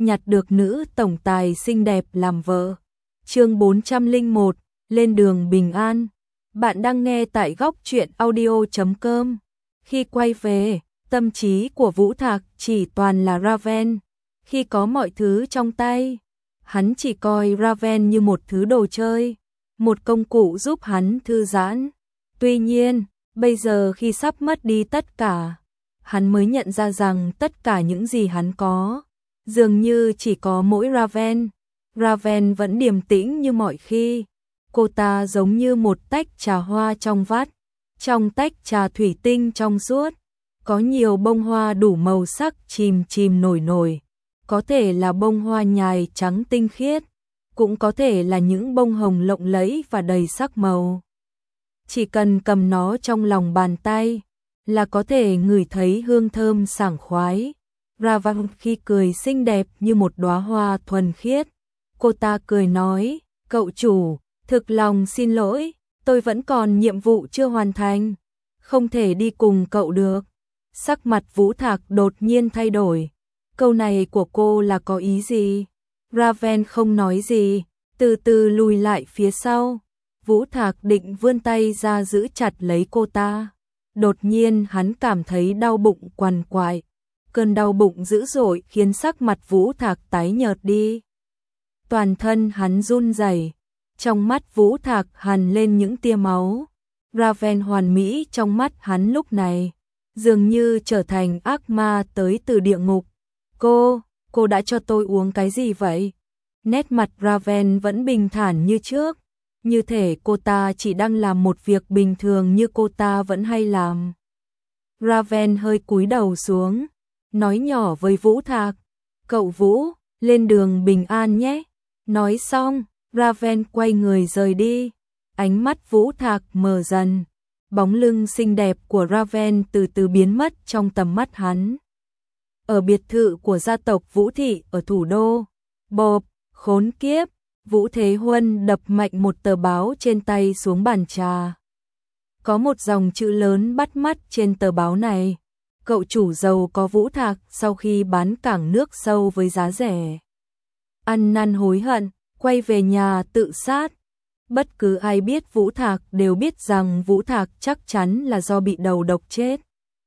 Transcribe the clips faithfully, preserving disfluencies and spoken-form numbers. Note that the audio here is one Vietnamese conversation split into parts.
nhặt được nữ tổng tài xinh đẹp làm vợ. Chương bốn trăm lẻ một, lên đường bình an. Bạn đang nghe tại góc truyện audio chấm com. Khi quay về, tâm trí của Vũ Thạc chỉ toàn là Raven. Khi có mọi thứ trong tay, hắn chỉ coi Raven như một thứ đồ chơi, một công cụ giúp hắn thư giãn. Tuy nhiên, bây giờ khi sắp mất đi tất cả, hắn mới nhận ra rằng tất cả những gì hắn có, dường như chỉ có mỗi Raven. Raven vẫn điềm tĩnh như mọi khi. Cô ta giống như một tách trà hoa trong vắt. Trong tách trà thủy tinh trong suốt, có nhiều bông hoa đủ màu sắc chìm chìm nổi nổi. Có thể là bông hoa nhài trắng tinh khiết, cũng có thể là những bông hồng lộng lẫy và đầy sắc màu. Chỉ cần cầm nó trong lòng bàn tay là có thể ngửi thấy hương thơm sảng khoái. Raven khi cười xinh đẹp như một đóa hoa thuần khiết. Cô ta cười nói, cậu chủ, thực lòng xin lỗi, tôi vẫn còn nhiệm vụ chưa hoàn thành, không thể đi cùng cậu được. Sắc mặt Vũ Thạc đột nhiên thay đổi. Câu này của cô là có ý gì? Raven không nói gì, từ từ lùi lại phía sau. Vũ Thạc định vươn tay ra giữ chặt lấy cô ta. Đột nhiên hắn cảm thấy đau bụng quằn quại. Cơn đau bụng dữ dội khiến sắc mặt Vũ Thạc tái nhợt đi. Toàn thân hắn run rẩy, trong mắt Vũ Thạc hằn lên những tia máu. Raven hoàn mỹ trong mắt hắn lúc này, dường như trở thành ác ma tới từ địa ngục. Cô, cô đã cho tôi uống cái gì vậy? Nét mặt Raven vẫn bình thản như trước, như thể cô ta chỉ đang làm một việc bình thường như cô ta vẫn hay làm. Raven hơi cúi đầu xuống, nói nhỏ với Vũ Thạc, cậu Vũ, lên đường bình an nhé. Nói xong, Raven quay người rời đi. Ánh mắt Vũ Thạc mờ dần, bóng lưng xinh đẹp của Raven từ từ biến mất trong tầm mắt hắn. Ở biệt thự của gia tộc Vũ Thị ở thủ đô, bộp, khốn kiếp, Vũ Thế Huân đập mạnh một tờ báo trên tay xuống bàn trà. Có một dòng chữ lớn bắt mắt trên tờ báo này, cậu chủ giàu có Vũ Thạc sau khi bán cảng nước sâu với giá rẻ, ăn năn hối hận, quay về nhà tự sát. Bất cứ ai biết Vũ Thạc đều biết rằng Vũ Thạc chắc chắn là do bị đầu độc chết.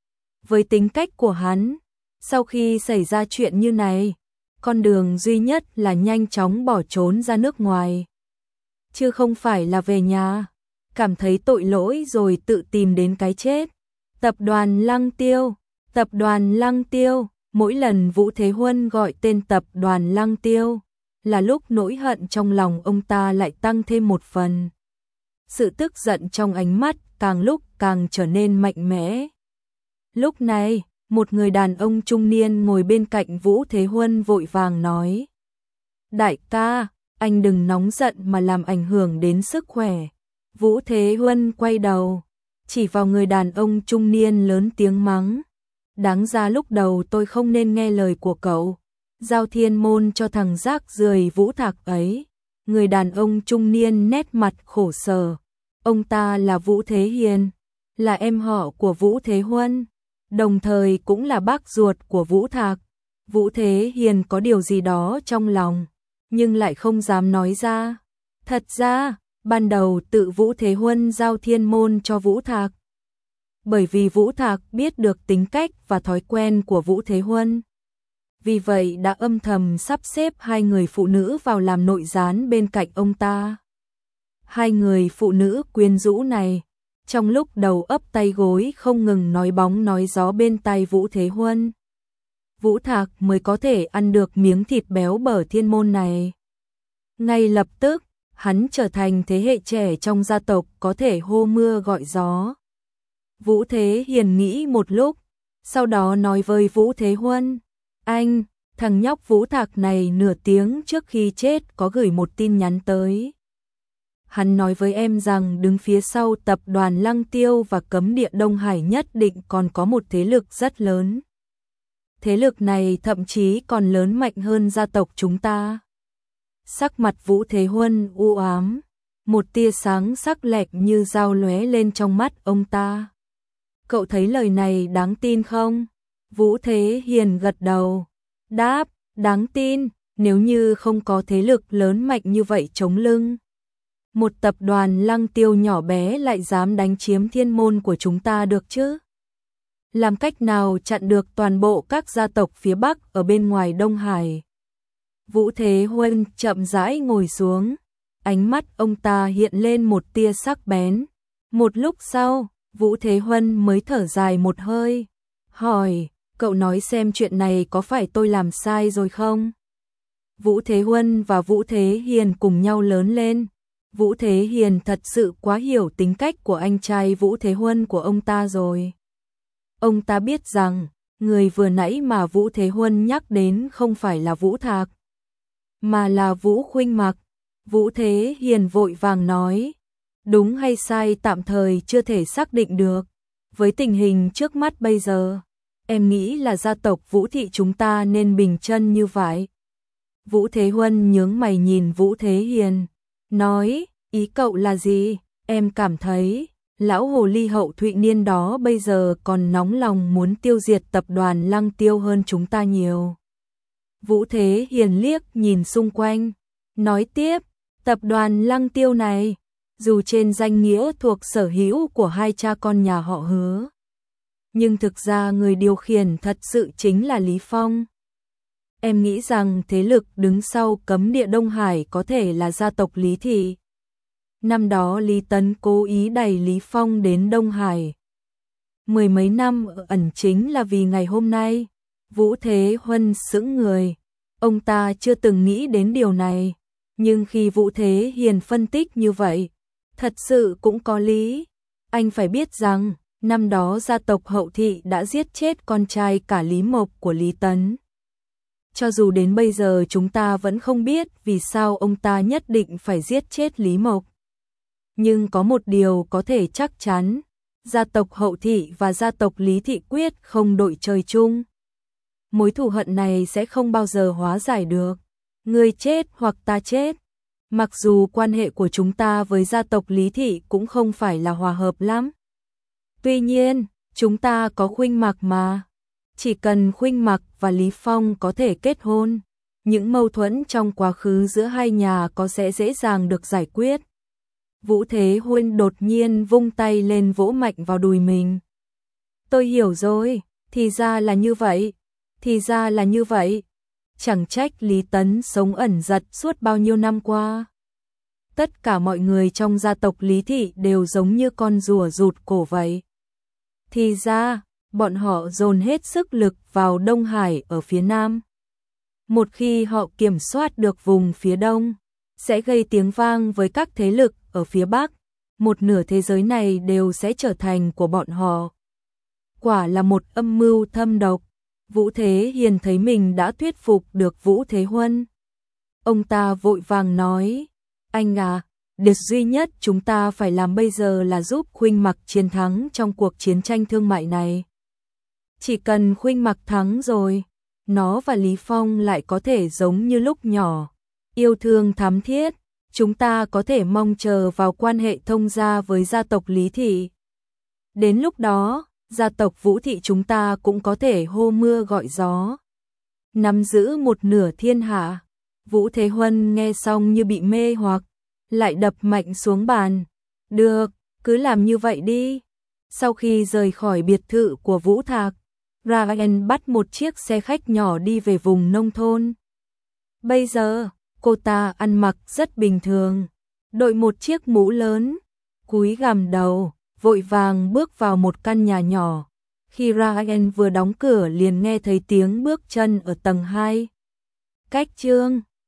Với tính cách của hắn, sau khi xảy ra chuyện như này, con đường duy nhất là nhanh chóng bỏ trốn ra nước ngoài, chứ không phải là về nhà, cảm thấy tội lỗi rồi tự tìm đến cái chết. Tập đoàn Lăng Tiêu, tập đoàn Lăng Tiêu, mỗi lần Vũ Thế Huân gọi tên tập đoàn Lăng Tiêu, là lúc nỗi hận trong lòng ông ta lại tăng thêm một phần. Sự tức giận trong ánh mắt càng lúc càng trở nên mạnh mẽ. Lúc này, một người đàn ông trung niên ngồi bên cạnh Vũ Thế Huân vội vàng nói, đại ca, anh đừng nóng giận mà làm ảnh hưởng đến sức khỏe. Vũ Thế Huân quay đầu, chỉ vào người đàn ông trung niên lớn tiếng mắng, đáng ra lúc đầu tôi không nên nghe lời của cậu, giao thiên môn cho thằng rác rưởi Vũ Thạc ấy. Người đàn ông trung niên nét mặt khổ sở, ông ta là Vũ Thế Hiền, là em họ của Vũ Thế Huân, đồng thời cũng là bác ruột của Vũ Thạc. Vũ Thế Hiền có điều gì đó trong lòng, nhưng lại không dám nói ra. Thật ra, ban đầu tự Vũ Thế Huân giao thiên môn cho Vũ Thạc, bởi vì Vũ Thạc biết được tính cách và thói quen của Vũ Thế Huân. Vì vậy đã âm thầm sắp xếp hai người phụ nữ vào làm nội gián bên cạnh ông ta. Hai người phụ nữ quyến rũ này, trong lúc đầu ấp tay gối không ngừng nói bóng nói gió bên tai Vũ Thế Huân. Vũ Thạc mới có thể ăn được miếng thịt béo bở thiên môn này. Ngay lập tức, hắn trở thành thế hệ trẻ trong gia tộc có thể hô mưa gọi gió. Vũ Thế Hiền nghĩ một lúc, sau đó nói với Vũ Thế Huân, anh, thằng nhóc Vũ Thạc này nửa tiếng trước khi chết có gửi một tin nhắn tới. Hắn nói với em rằng đứng phía sau tập đoàn Lăng Tiêu và cấm địa Đông Hải nhất định còn có một thế lực rất lớn. Thế lực này thậm chí còn lớn mạnh hơn gia tộc chúng ta. Sắc mặt Vũ Thế Huân u ám, một tia sáng sắc lẹm như dao lóe lên trong mắt ông ta. Cậu thấy lời này đáng tin không? Vũ Thế Hiền gật đầu, đáp, đáng tin, nếu như không có thế lực lớn mạnh như vậy chống lưng. Một tập đoàn Lăng Tiêu nhỏ bé lại dám đánh chiếm thiên môn của chúng ta được chứ? Làm cách nào chặn được toàn bộ các gia tộc phía Bắc ở bên ngoài Đông Hải? Vũ Thế Huân chậm rãi ngồi xuống, ánh mắt ông ta hiện lên một tia sắc bén. Một lúc sau, Vũ Thế Huân mới thở dài một hơi, hỏi, cậu nói xem chuyện này có phải tôi làm sai rồi không? Vũ Thế Huân và Vũ Thế Hiền cùng nhau lớn lên. Vũ Thế Hiền thật sự quá hiểu tính cách của anh trai Vũ Thế Huân của ông ta rồi. Ông ta biết rằng, người vừa nãy mà Vũ Thế Huân nhắc đến không phải là Vũ Thạc, mà là Vũ Khuynh Mặc. Vũ Thế Hiền vội vàng nói, đúng hay sai tạm thời chưa thể xác định được. Với tình hình trước mắt bây giờ, em nghĩ là gia tộc Vũ thị chúng ta nên bình chân như vậy. Vũ Thế Huân nhướng mày nhìn Vũ Thế Hiền, nói, ý cậu là gì? Em cảm thấy, lão hồ ly Hậu Thụy Niên đó bây giờ còn nóng lòng muốn tiêu diệt tập đoàn Lăng Tiêu hơn chúng ta nhiều. Vũ Thế Hiền liếc nhìn xung quanh, nói tiếp, tập đoàn Lăng Tiêu này, dù trên danh nghĩa thuộc sở hữu của hai cha con nhà họ Hứa, nhưng thực ra người điều khiển thật sự chính là Lý Phong. Em nghĩ rằng thế lực đứng sau cấm địa Đông Hải có thể là gia tộc Lý Thị. Năm đó Lý Tấn cố ý đẩy Lý Phong đến Đông Hải. Mười mấy năm ẩn chính là vì ngày hôm nay. Vũ Thế Huân sững người. Ông ta chưa từng nghĩ đến điều này. Nhưng khi Vũ Thế Hiền phân tích như vậy, thật sự cũng có lý. Anh phải biết rằng, năm đó gia tộc Hậu Thị đã giết chết con trai cả Lý Mộc của Lý Tấn. Cho dù đến bây giờ chúng ta vẫn không biết vì sao ông ta nhất định phải giết chết Lý Mộc. Nhưng có một điều có thể chắc chắn, gia tộc Hậu Thị và gia tộc Lý Thị quyết không đội trời chung. Mối thù hận này sẽ không bao giờ hóa giải được. Người chết hoặc ta chết. Mặc dù quan hệ của chúng ta với gia tộc Lý Thị cũng không phải là hòa hợp lắm. Tuy nhiên, chúng ta có Khuynh Mặc mà. Chỉ cần Khuynh Mặc và Lý Phong có thể kết hôn, những mâu thuẫn trong quá khứ giữa hai nhà có sẽ dễ dàng được giải quyết. Vũ Thế Huân đột nhiên vung tay lên vỗ mạnh vào đùi mình. Tôi hiểu rồi, thì ra là như vậy, thì ra là như vậy. Chẳng trách Lý Tấn sống ẩn giật suốt bao nhiêu năm qua. Tất cả mọi người trong gia tộc Lý Thị đều giống như con rùa rụt cổ vậy. Thì ra, bọn họ dồn hết sức lực vào Đông Hải ở phía Nam. Một khi họ kiểm soát được vùng phía Đông, sẽ gây tiếng vang với các thế lực ở phía Bắc. Một nửa thế giới này đều sẽ trở thành của bọn họ. Quả là một âm mưu thâm độc. Vũ Thế Hiền thấy mình đã thuyết phục được Vũ Thế Huân. Ông ta vội vàng nói, anh à, điều duy nhất chúng ta phải làm bây giờ là giúp Khuynh Mặc chiến thắng trong cuộc chiến tranh thương mại này. Chỉ cần Khuynh Mặc thắng rồi, nó và Lý Phong lại có thể giống như lúc nhỏ, yêu thương thắm thiết, chúng ta có thể mong chờ vào quan hệ thông gia với gia tộc Lý Thị. Đến lúc đó, gia tộc Vũ Thị chúng ta cũng có thể hô mưa gọi gió, nắm giữ một nửa thiên hạ. Vũ Thế Huân nghe xong như bị mê hoặc, lại đập mạnh xuống bàn. Được, cứ làm như vậy đi. Sau khi rời khỏi biệt thự của Vũ Thạc, Ryan bắt một chiếc xe khách nhỏ đi về vùng nông thôn. Bây giờ, cô ta ăn mặc rất bình thường, đội một chiếc mũ lớn, cúi gằm đầu, vội vàng bước vào một căn nhà nhỏ. Khi Ryan vừa đóng cửa liền nghe thấy tiếng bước chân ở tầng hai. Cách chương